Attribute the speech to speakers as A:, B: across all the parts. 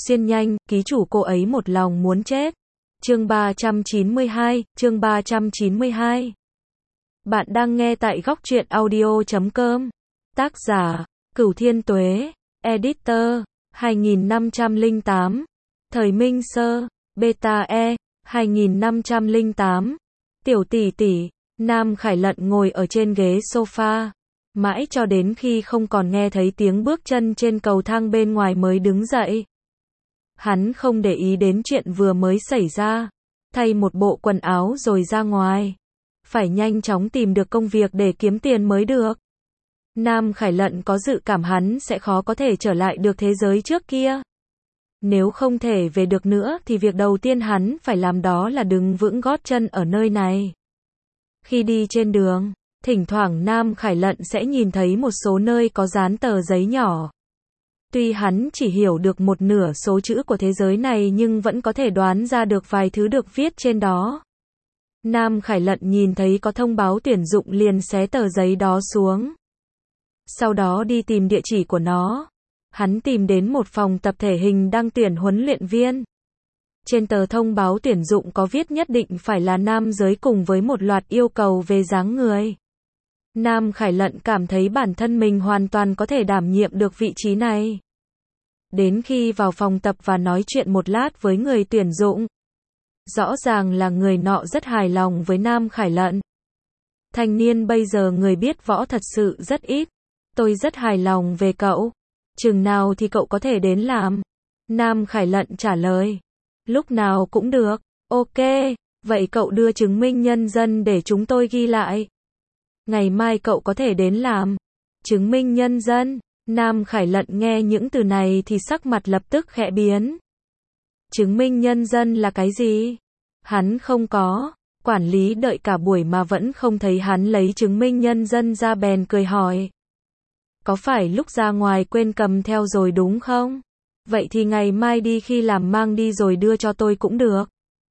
A: Xuyên nhanh, ký chủ cô ấy một lòng muốn chết. Chương 392, chương 392. Bạn đang nghe tại góc truyện audio.com. Tác giả, Cửu Thiên Tuế. Editor, 2508. Thời Minh Sơ, Beta E, 2508. Tiểu tỷ tỷ, Nam Khải Lận ngồi ở trên ghế sofa. Mãi cho đến khi không còn nghe thấy tiếng bước chân trên cầu thang bên ngoài mới đứng dậy. Hắn không để ý đến chuyện vừa mới xảy ra. Thay một bộ quần áo rồi ra ngoài. Phải nhanh chóng tìm được công việc để kiếm tiền mới được. Nam Khải Lận có dự cảm hắn sẽ khó có thể trở lại được thế giới trước kia. Nếu không thể về được nữa thì việc đầu tiên hắn phải làm đó là đứng vững gót chân ở nơi này. Khi đi trên đường, thỉnh thoảng Nam Khải Lận sẽ nhìn thấy một số nơi có dán tờ giấy nhỏ. Tuy hắn chỉ hiểu được một nửa số chữ của thế giới này nhưng vẫn có thể đoán ra được vài thứ được viết trên đó. Nam Khải Lận nhìn thấy có thông báo tuyển dụng liền xé tờ giấy đó xuống. Sau đó đi tìm địa chỉ của nó. Hắn tìm đến một phòng tập thể hình đang tuyển huấn luyện viên. Trên tờ thông báo tuyển dụng có viết nhất định phải là nam giới cùng với một loạt yêu cầu về dáng người. Nam Khải Lận cảm thấy bản thân mình hoàn toàn có thể đảm nhiệm được vị trí này. Đến khi vào phòng tập và nói chuyện một lát với người tuyển dụng. Rõ ràng là người nọ rất hài lòng với Nam Khải Lận. Thanh niên bây giờ người biết võ thật sự rất ít. Tôi rất hài lòng về cậu. Chừng nào thì cậu có thể đến làm? Nam Khải Lận trả lời. Lúc nào cũng được. Ok, vậy cậu đưa chứng minh nhân dân để chúng tôi ghi lại. Ngày mai cậu có thể đến làm. Chứng minh nhân dân. Nam Khải Lận nghe những từ này thì sắc mặt lập tức khẽ biến. Chứng minh nhân dân là cái gì? Hắn không có. Quản lý đợi cả buổi mà vẫn không thấy hắn lấy chứng minh nhân dân ra bèn cười hỏi. Có phải lúc ra ngoài quên cầm theo rồi đúng không? Vậy thì ngày mai đi khi làm mang đi rồi đưa cho tôi cũng được.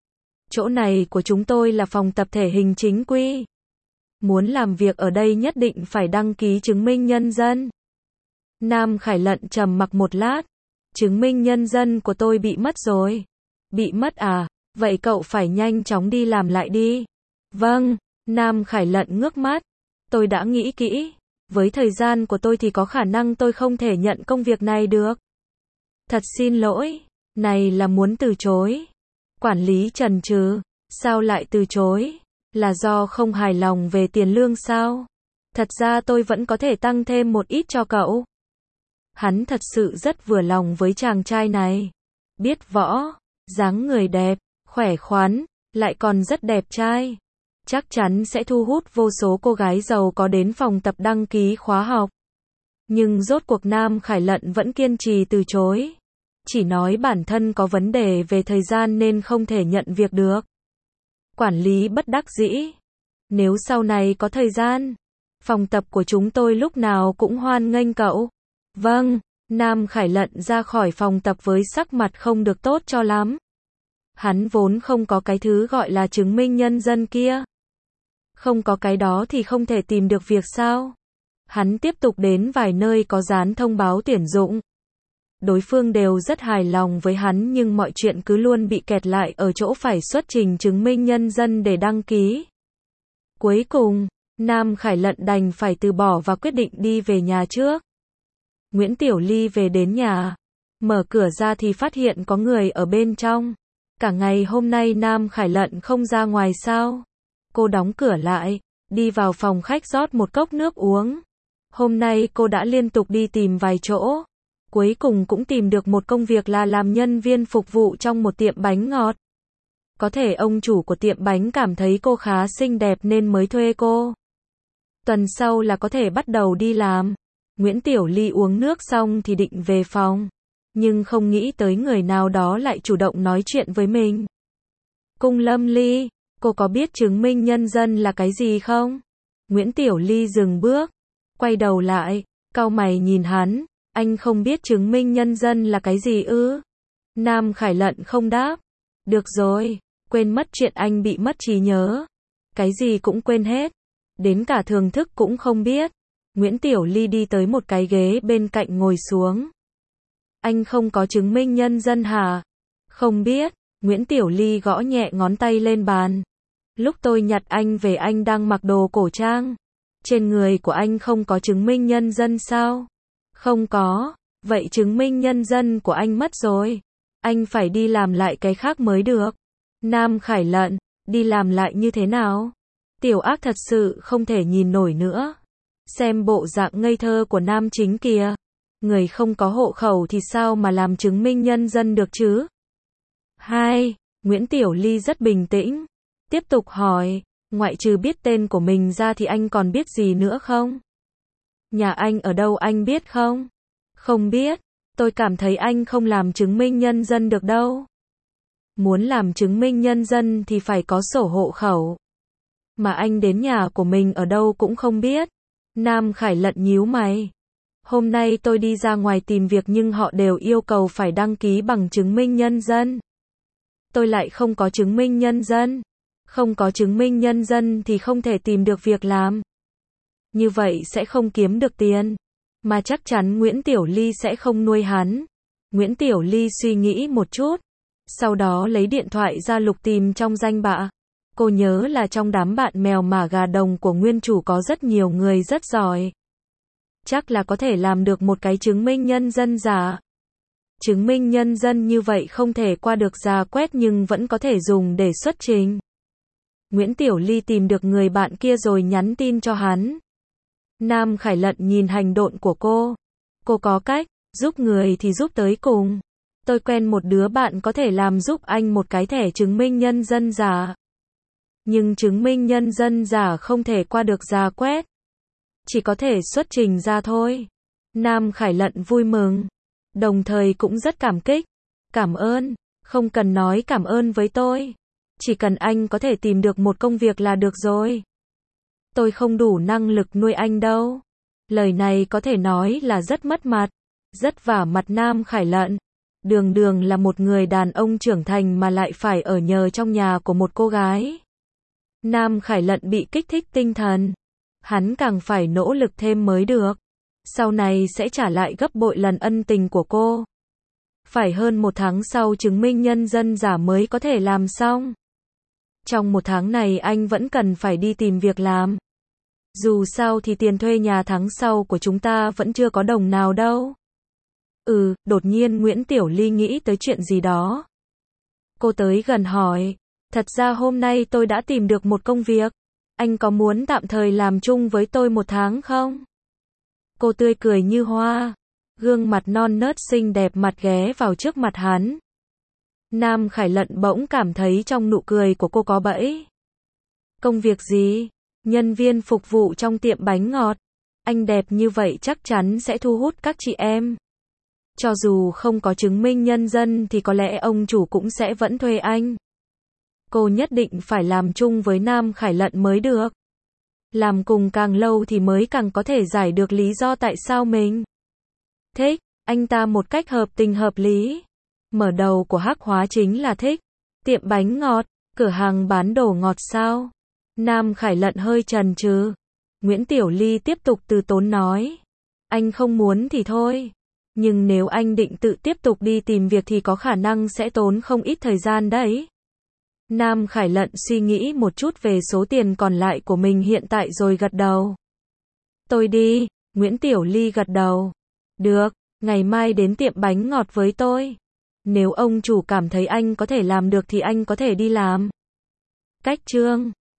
A: Chỗ này của chúng tôi là phòng tập thể hình chính quy. Muốn làm việc ở đây nhất định phải đăng ký chứng minh nhân dân. Nam Khải Lận trầm mặc một lát. Chứng minh nhân dân của tôi bị mất rồi. Bị mất à? Vậy cậu phải nhanh chóng đi làm lại đi. Vâng, Nam Khải Lận ngước mắt. Tôi đã nghĩ kỹ. Với thời gian của tôi thì có khả năng tôi không thể nhận công việc này được. Thật xin lỗi. Này là muốn từ chối. Quản lý chần chừ. Sao lại từ chối? Là do không hài lòng về tiền lương sao? Thật ra tôi vẫn có thể tăng thêm một ít cho cậu. Hắn thật sự rất vừa lòng với chàng trai này. Biết võ, dáng người đẹp, khỏe khoắn, lại còn rất đẹp trai. Chắc chắn sẽ thu hút vô số cô gái giàu có đến phòng tập đăng ký khóa học. Nhưng rốt cuộc Nam Khải Lận vẫn kiên trì từ chối. Chỉ nói bản thân có vấn đề về thời gian nên không thể nhận việc được. Quản lý bất đắc dĩ. Nếu sau này có thời gian, phòng tập của chúng tôi lúc nào cũng hoan nghênh cậu. Vâng, Nam Khải Lận ra khỏi phòng tập với sắc mặt không được tốt cho lắm. Hắn vốn không có cái thứ gọi là chứng minh nhân dân kia. Không có cái đó thì không thể tìm được việc sao? Hắn tiếp tục đến vài nơi có dán thông báo tuyển dụng. Đối phương đều rất hài lòng với hắn nhưng mọi chuyện cứ luôn bị kẹt lại ở chỗ phải xuất trình chứng minh nhân dân để đăng ký. Cuối cùng, Nam Khải Lận đành phải từ bỏ và quyết định đi về nhà trước. Nguyễn Tiểu Ly về đến nhà. Mở cửa ra thì phát hiện có người ở bên trong. Cả ngày hôm nay Nam Khải Lận không ra ngoài sao? Cô đóng cửa lại, đi vào phòng khách rót một cốc nước uống. Hôm nay cô đã liên tục đi tìm vài chỗ. Cuối cùng cũng tìm được một công việc là làm nhân viên phục vụ trong một tiệm bánh ngọt. Có thể ông chủ của tiệm bánh cảm thấy cô khá xinh đẹp nên mới thuê cô. Tuần sau là có thể bắt đầu đi làm. Nguyễn Tiểu Ly uống nước xong thì định về phòng. Nhưng không nghĩ tới người nào đó lại chủ động nói chuyện với mình. Cung Lâm Ly, cô có biết chứng minh nhân dân là cái gì không? Nguyễn Tiểu Ly dừng bước. Quay đầu lại, cau mày nhìn hắn. Anh không biết chứng minh nhân dân là cái gì ư? Nam Khải Lận không đáp. Được rồi, quên mất chuyện anh bị mất trí nhớ. Cái gì cũng quên hết. Đến cả thưởng thức cũng không biết. Nguyễn Tiểu Ly đi tới một cái ghế bên cạnh ngồi xuống. Anh không có chứng minh nhân dân hả? Không biết. Nguyễn Tiểu Ly gõ nhẹ ngón tay lên bàn. Lúc tôi nhặt anh về anh đang mặc đồ cổ trang. Trên người của anh không có chứng minh nhân dân sao? Không có. Vậy chứng minh nhân dân của anh mất rồi. Anh phải đi làm lại cái khác mới được. Nam Khải Lận, đi làm lại như thế nào? Tiểu Ác thật sự không thể nhìn nổi nữa. Xem bộ dạng ngây thơ của Nam Chính kìa. Người không có hộ khẩu thì sao mà làm chứng minh nhân dân được chứ? 2. Nguyễn Tiểu Ly rất bình tĩnh. Tiếp tục hỏi, ngoại trừ biết tên của mình ra thì anh còn biết gì nữa không? Nhà anh ở đâu anh biết không? Không biết. Tôi cảm thấy anh không làm chứng minh nhân dân được đâu. Muốn làm chứng minh nhân dân thì phải có sổ hộ khẩu. Mà anh đến nhà của mình ở đâu cũng không biết. Nam Khải Lận nhíu mày. Hôm nay tôi đi ra ngoài tìm việc nhưng họ đều yêu cầu phải đăng ký bằng chứng minh nhân dân. Tôi lại không có chứng minh nhân dân. Không có chứng minh nhân dân thì không thể tìm được việc làm. Như vậy sẽ không kiếm được tiền. Mà chắc chắn Nguyễn Tiểu Ly sẽ không nuôi hắn. Nguyễn Tiểu Ly suy nghĩ một chút. Sau đó lấy điện thoại ra lục tìm trong danh bạ. Cô nhớ là trong đám bạn mèo mả gà đồng của nguyên chủ có rất nhiều người rất giỏi. Chắc là có thể làm được một cái chứng minh nhân dân giả. Chứng minh nhân dân như vậy không thể qua được rà quét nhưng vẫn có thể dùng để xuất trình. Nguyễn Tiểu Ly tìm được người bạn kia rồi nhắn tin cho hắn. Nam Khải Lận nhìn hành động của cô. Cô có cách, giúp người thì giúp tới cùng. Tôi quen một đứa bạn có thể làm giúp anh một cái thẻ chứng minh nhân dân giả. Nhưng chứng minh nhân dân giả không thể qua được rà quét. Chỉ có thể xuất trình ra thôi. Nam Khải Lận vui mừng. Đồng thời cũng rất cảm kích. Cảm ơn. Không cần nói cảm ơn với tôi. Chỉ cần anh có thể tìm được một công việc là được rồi. Tôi không đủ năng lực nuôi anh đâu. Lời này có thể nói là rất mất mặt. Rất vả mặt Nam Khải Lận. Đường đường là một người đàn ông trưởng thành mà lại phải ở nhờ trong nhà của một cô gái. Nam Khải Lận bị kích thích tinh thần. Hắn càng phải nỗ lực thêm mới được. Sau này sẽ trả lại gấp bội lần ân tình của cô. Phải hơn 1 tháng sau chứng minh nhân dân giả mới có thể làm xong. Trong 1 tháng này anh vẫn cần phải đi tìm việc làm. Dù sao thì tiền thuê nhà tháng sau của chúng ta vẫn chưa có đồng nào đâu. Đột nhiên Nguyễn Tiểu Ly nghĩ tới chuyện gì đó. Cô tới gần hỏi. Thật ra hôm nay tôi đã tìm được một công việc. Anh có muốn tạm thời làm chung với tôi 1 tháng không? Cô tươi cười như hoa. Gương mặt non nớt xinh đẹp mặt ghé vào trước mặt hắn. Nam Khải Lận bỗng cảm thấy trong nụ cười của cô có bẫy. Công việc gì? Nhân viên phục vụ trong tiệm bánh ngọt. Anh đẹp như vậy chắc chắn sẽ thu hút các chị em. Cho dù không có chứng minh nhân dân thì có lẽ ông chủ cũng sẽ vẫn thuê anh. Cô nhất định phải làm chung với Nam Khải Lận mới được. Làm cùng càng lâu thì mới càng có thể giải được lý do tại sao mình thích anh ta một cách hợp tình hợp lý. Mở đầu của Hắc Hóa chính là thích. Tiệm bánh ngọt, cửa hàng bán đồ ngọt sao? Nam Khải Lận hơi chần chừ. Nguyễn Tiểu Ly tiếp tục từ tốn nói. Anh không muốn thì thôi. Nhưng nếu anh định tự tiếp tục đi tìm việc thì có khả năng sẽ tốn không ít thời gian đấy. Nam Khải Lận suy nghĩ một chút về số tiền còn lại của mình hiện tại rồi gật đầu. Tôi đi. Nguyễn Tiểu Ly gật đầu. Được, ngày mai đến tiệm bánh ngọt với tôi. Nếu ông chủ cảm thấy anh có thể làm được thì anh có thể đi làm. Cách chương